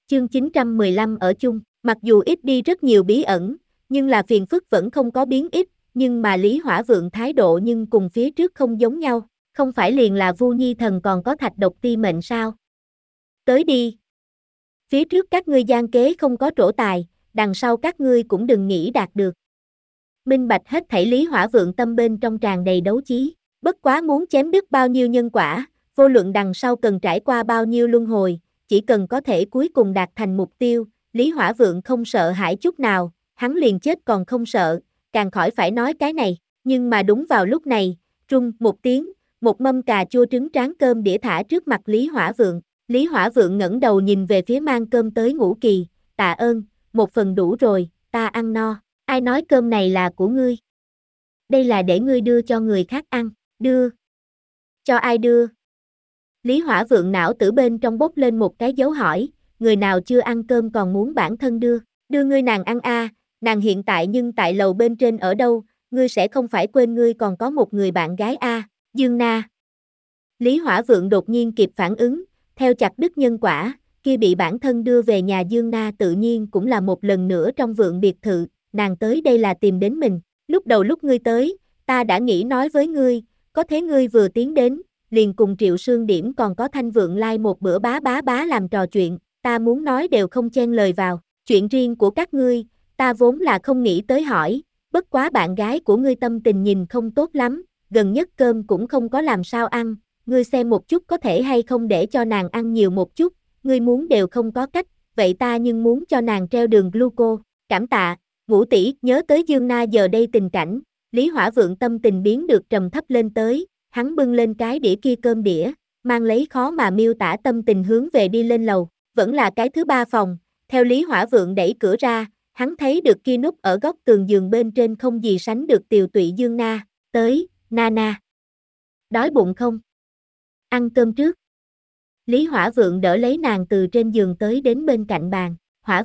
Chương 915 ở chung, mặc dù ít đi rất nhiều bí ẩn, nhưng là phiền phức vẫn không có biến ít, nhưng mà Lý Hỏa Vượng thái độ nhưng cùng phía trước không giống nhau, không phải liền là Vu Nhi Thần còn có thạch độc ti mệnh sao? Tới đi. Phía trước các ngươi gian kế không có trổ tài, đằng sau các ngươi cũng đừng nghĩ đạt được. Minh bạch hết thảy Lý Hỏa Vượng tâm bên trong tràn đầy đấu chí, bất quá muốn chém đứt bao nhiêu nhân quả, vô luận đằng sau cần trải qua bao nhiêu luân hồi, chỉ cần có thể cuối cùng đạt thành mục tiêu, Lý Hỏa Vượng không sợ hãi chút nào, hắn liền chết còn không sợ, càng khỏi phải nói cái này, nhưng mà đúng vào lúc này, trung một tiếng, một mâm cà chua trứng tráng cơm đĩa thả trước mặt Lý Hỏa Vượng. Lý Hỏa Vượng ngẩng đầu nhìn về phía mang cơm tới Ngũ Kỳ, tạ ơn, một phần đủ rồi, ta ăn no, ai nói cơm này là của ngươi? Đây là để ngươi đưa cho người khác ăn, đưa. Cho ai đưa? Lý Hỏa Vượng não tử bên trong bốc lên một cái dấu hỏi, người nào chưa ăn cơm còn muốn bản thân đưa ngươi nàng ăn a, nàng hiện tại nhưng tại lầu bên trên ở đâu, ngươi sẽ không phải quên ngươi còn có một người bạn gái a, Dương Na. Lý Hỏa Vượng đột nhiên kịp phản ứng, theo chặt đứt nhân quả, kia bị bản thân đưa về nhà Dương Na tự nhiên cũng là một lần nữa trong vượng biệt thự, nàng tới đây là tìm đến mình, lúc đầu lúc ngươi tới, ta đã nghĩ nói với ngươi, có thế ngươi vừa tiến đến, liền cùng Triệu Sương Điểm còn có Thanh Vượng Lai một bữa bá làm trò chuyện, ta muốn nói đều không chen lời vào, chuyện riêng của các ngươi, ta vốn là không nghĩ tới hỏi, bất quá bạn gái của ngươi tâm tình nhìn không tốt lắm, gần nhất cơm cũng không có làm sao ăn, ngươi xem một chút có thể hay không để cho nàng ăn nhiều một chút, ngươi muốn đều không có cách, vậy ta nhưng muốn cho nàng treo đường gluco, cảm tạ, Ngũ tỷ, nhớ tới Dương Na giờ đây tình cảnh, Lý Hỏa Vượng tâm tình biến được trầm thấp lên tới, hắn bưng lên cái đĩa kia cơm đĩa, mang lấy khó mà miêu tả tâm tình hướng về đi lên lầu, vẫn là cái thứ ba phòng, theo Lý Hỏa Vượng đẩy cửa ra, hắn thấy được kia núp ở góc tường giường bên trên không gì sánh được tiều tụy Dương Na, tới, Na. Đói bụng không? Ăn cơm trước. Lý Hỏa Vượng đỡ lấy nàng từ trên giường tới đến bên cạnh bàn, Hỏa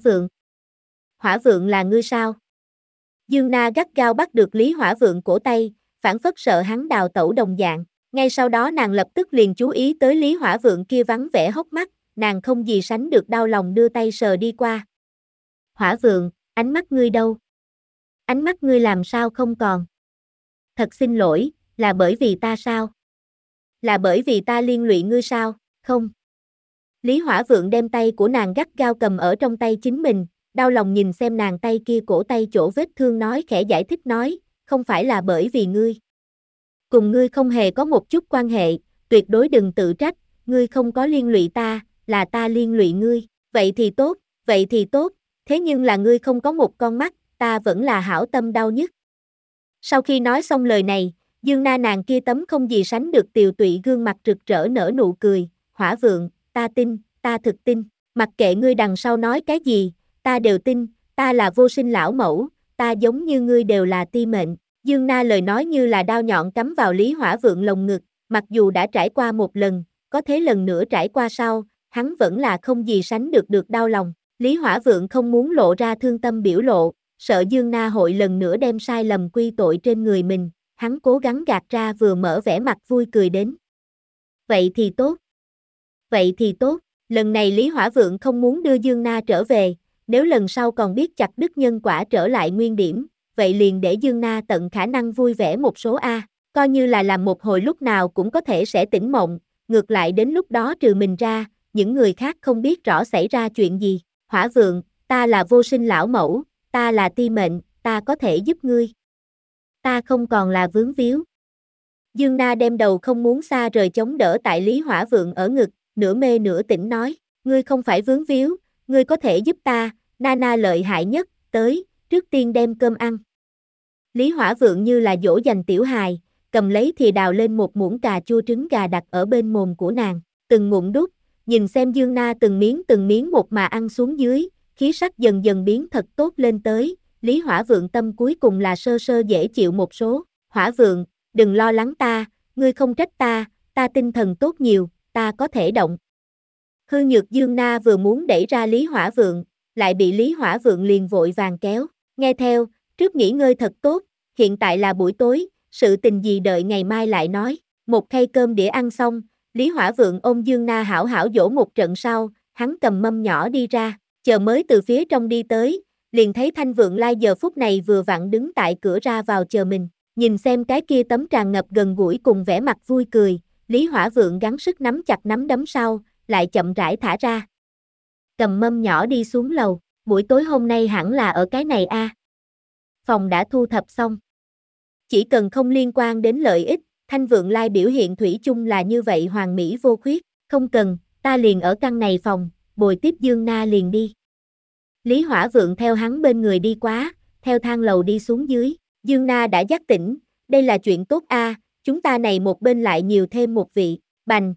Vượng là ngươi sao? Dương Na gắt gao bắt được Lý Hỏa Vượng cổ tay, phản phất sợ hắn đào tẩu đồng dạng, ngay sau đó nàng lập tức liền chú ý tới Lý Hỏa Vượng kia vắng vẻ hốc mắt, nàng không gì sánh được đau lòng đưa tay sờ đi qua. Hỏa Vượng, ánh mắt ngươi đâu? Ánh mắt ngươi làm sao không còn? Thật xin lỗi, là bởi vì ta sao? Là bởi vì ta liên lụy ngươi sao? Không. Lý Hỏa Vượng đem tay của nàng gắt gao cầm ở trong tay chính mình, đau lòng nhìn xem nàng tay kia cổ tay chỗ vết thương nói khẽ giải thích nói, không phải là bởi vì ngươi. Cùng ngươi không hề có một chút quan hệ, tuyệt đối đừng tự trách, ngươi không có liên lụy ta, là ta liên lụy ngươi, vậy thì tốt, thế nhưng là ngươi không có một con mắt, ta vẫn là hảo tâm đau nhất. Sau khi nói xong lời này, Dương Na nàng kia tấm không gì sánh được tiều tụy gương mặt rực rỡ nở nụ cười, Hỏa Vượng, ta tin, ta thực tin, mặc kệ ngươi đằng sau nói cái gì, ta đều tin, ta là vô sinh lão mẫu, ta giống như ngươi đều là ti mệnh. Dương Na lời nói như là đao nhọn cắm vào Lý Hỏa Vượng lồng ngực, mặc dù đã trải qua một lần, có thế lần nữa trải qua sau, hắn vẫn là không gì sánh được đau lòng. Lý Hỏa Vượng không muốn lộ ra thương tâm biểu lộ, sợ Dương Na hội lần nữa đem sai lầm quy tội trên người mình, hắn cố gắng gạt ra vừa mở vẻ mặt vui cười đến. Vậy thì tốt, lần này Lý Hỏa Vượng không muốn đưa Dương Na trở về, nếu lần sau còn biết chặt đứt nhân quả trở lại nguyên điểm, vậy liền để Dương Na tận khả năng vui vẻ một số A, coi như là làm một hồi lúc nào cũng có thể sẽ tỉnh mộng, ngược lại đến lúc đó trừ mình ra, những người khác không biết rõ xảy ra chuyện gì. Hỏa Vượng, ta là vô sinh lão mẫu, ta là ti mệnh, ta có thể giúp ngươi. Ta không còn là vướng víu. Dương Na đem đầu không muốn xa rời chống đỡ tại Lý Hỏa Vượng ở ngực, nửa mê nửa tỉnh nói, ngươi không phải vướng víu, ngươi có thể giúp ta, Na lợi hại nhất, tới, trước tiên đem cơm ăn. Lý Hỏa Vượng như là dỗ dành tiểu hài, cầm lấy thìa đào lên một muỗng cà chua trứng gà đặt ở bên mồm của nàng, từng ngụm đút, nhìn xem Dương Na từng miếng một mà ăn xuống dưới, khí sắc dần dần biến thật tốt lên tới, Lý Hỏa Vượng tâm cuối cùng là sơ sơ dễ chịu một số, Hỏa Vượng, đừng lo lắng ta, ngươi không trách ta, ta tinh thần tốt nhiều, ta có thể động. Hư nhược Dương Na vừa muốn đẩy ra Lý Hỏa Vượng, lại bị Lý Hỏa Vượng liền vội vàng kéo, nghe theo, trước nghỉ ngơi thật tốt, hiện tại là buổi tối, sự tình gì đợi ngày mai lại nói, một khay cơm đĩa ăn xong, Lý Hỏa Vượng ôm Dương Na hảo hảo dỗ một trận sau, hắn cầm mâm nhỏ đi ra, chờ mới từ phía trong đi tới, liền thấy Thanh Vượng Lai giờ phút này vừa vặn đứng tại cửa ra vào chờ mình, nhìn xem cái kia tấm tràn ngập gần gũi cùng vẻ mặt vui cười, Lý Hỏa Vượng gắng sức nắm chặt nắm đấm sau, lại chậm rãi thả ra. Cầm mâm nhỏ đi xuống lầu, buổi tối hôm nay hẳn là ở cái này a. Phòng đã thu thập xong. Chỉ cần không liên quan đến lợi ích, Thanh Vượng Lai biểu hiện thủy chung là như vậy hoàn mỹ vô khuyết, không cần, ta liền ở căn này phòng, bồi tiếp Dương Na liền đi. Lý Hỏa Vượng theo hắn bên người đi quá, theo thang lầu đi xuống dưới, Dương Na đã giác tỉnh, đây là chuyện tốt a, chúng ta này một bên lại nhiều thêm một vị, bành.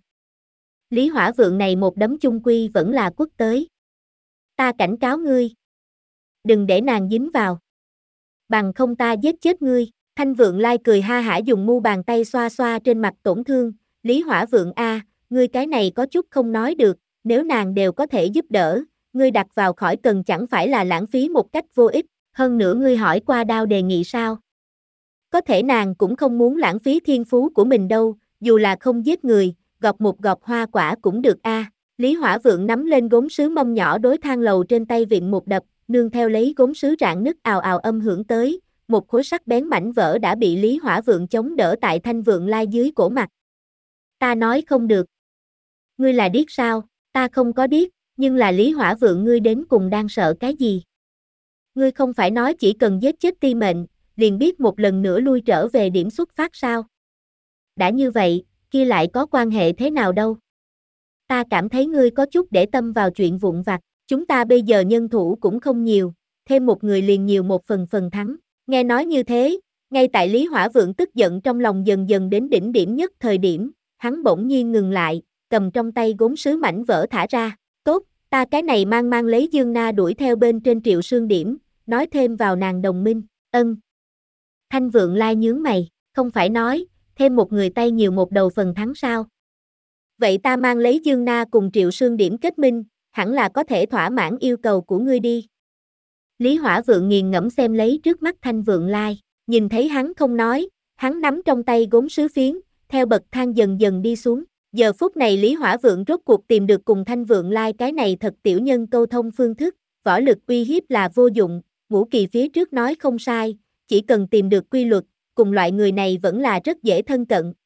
Lý Hỏa Vượng này một đấm chung quy vẫn là quất tới. Ta cảnh cáo ngươi. Đừng để nàng dính vào. Bằng không ta giết chết ngươi. Thanh Vượng Lai cười ha hả dùng mu bàn tay xoa xoa trên mặt tổn thương. Lý Hỏa Vượng a, ngươi cái này có chút không nói được, nếu nàng đều có thể giúp đỡ, ngươi đặt vào khỏi cần chẳng phải là lãng phí một cách vô ích, hơn nữa ngươi hỏi qua đao đề nghị sao? Có thể nàng cũng không muốn lãng phí thiên phú của mình đâu, dù là không giết người, gọt một gọt hoa quả cũng được a. Lý Hỏa Vượng nắm lên gốm sứ mâm nhỏ đối thang lầu trên tay vịn một đập, nương theo lấy gốm sứ rạn nứt ào ào âm hưởng tới, một khối sắc bén mảnh vỡ đã bị Lý Hỏa Vượng chống đỡ tại Thanh Vượng Lai dưới cổ mặt. Ta nói không được. Ngươi là điếc sao? Ta không có điếc, nhưng là Lý Hỏa Vượng ngươi đến cùng đang sợ cái gì? Ngươi không phải nói chỉ cần giết chết Ti Mệnh, liền biết một lần nữa lui trở về điểm xuất phát sao? Đã như vậy, kia lại có quan hệ thế nào đâu? Ta cảm thấy ngươi có chút để tâm vào chuyện vụn vặt, chúng ta bây giờ nhân thủ cũng không nhiều, thêm một người liền nhiều một phần thắng. Nghe nói như thế, ngay tại Lý Hỏa Vượng tức giận trong lòng dần dần đến đỉnh điểm nhất thời điểm, hắn bỗng nhiên ngừng lại, cầm trong tay gốm sứ mảnh vỡ thả ra. Tốt, ta cái này mang lấy Dương Na đuổi theo bên trên Triệu Sương Điểm, nói thêm vào nàng đồng minh, ân. Thanh Vượng Lai nhướng mày, không phải nói, thêm một người tay nhiều một đầu phần thắng sao? Vậy ta mang lấy Dương Na cùng Triệu Sương Điểm kết minh, hẳn là có thể thỏa mãn yêu cầu của ngươi đi. Lý Hỏa Vượng nghiền ngẫm xem lấy trước mắt Thanh Vượng Lai, nhìn thấy hắn không nói, hắn nắm trong tay gốm sứ phiến, theo bậc thang dần dần đi xuống. Giờ phút này Lý Hỏa Vượng rốt cuộc tìm được cùng Thanh Vượng Lai cái này thật tiểu nhân câu thông phương thức, võ lực uy hiếp là vô dụng, Ngũ Kỳ phía trước nói không sai, chỉ cần tìm được quy luật, cùng loại người này vẫn là rất dễ thân cận,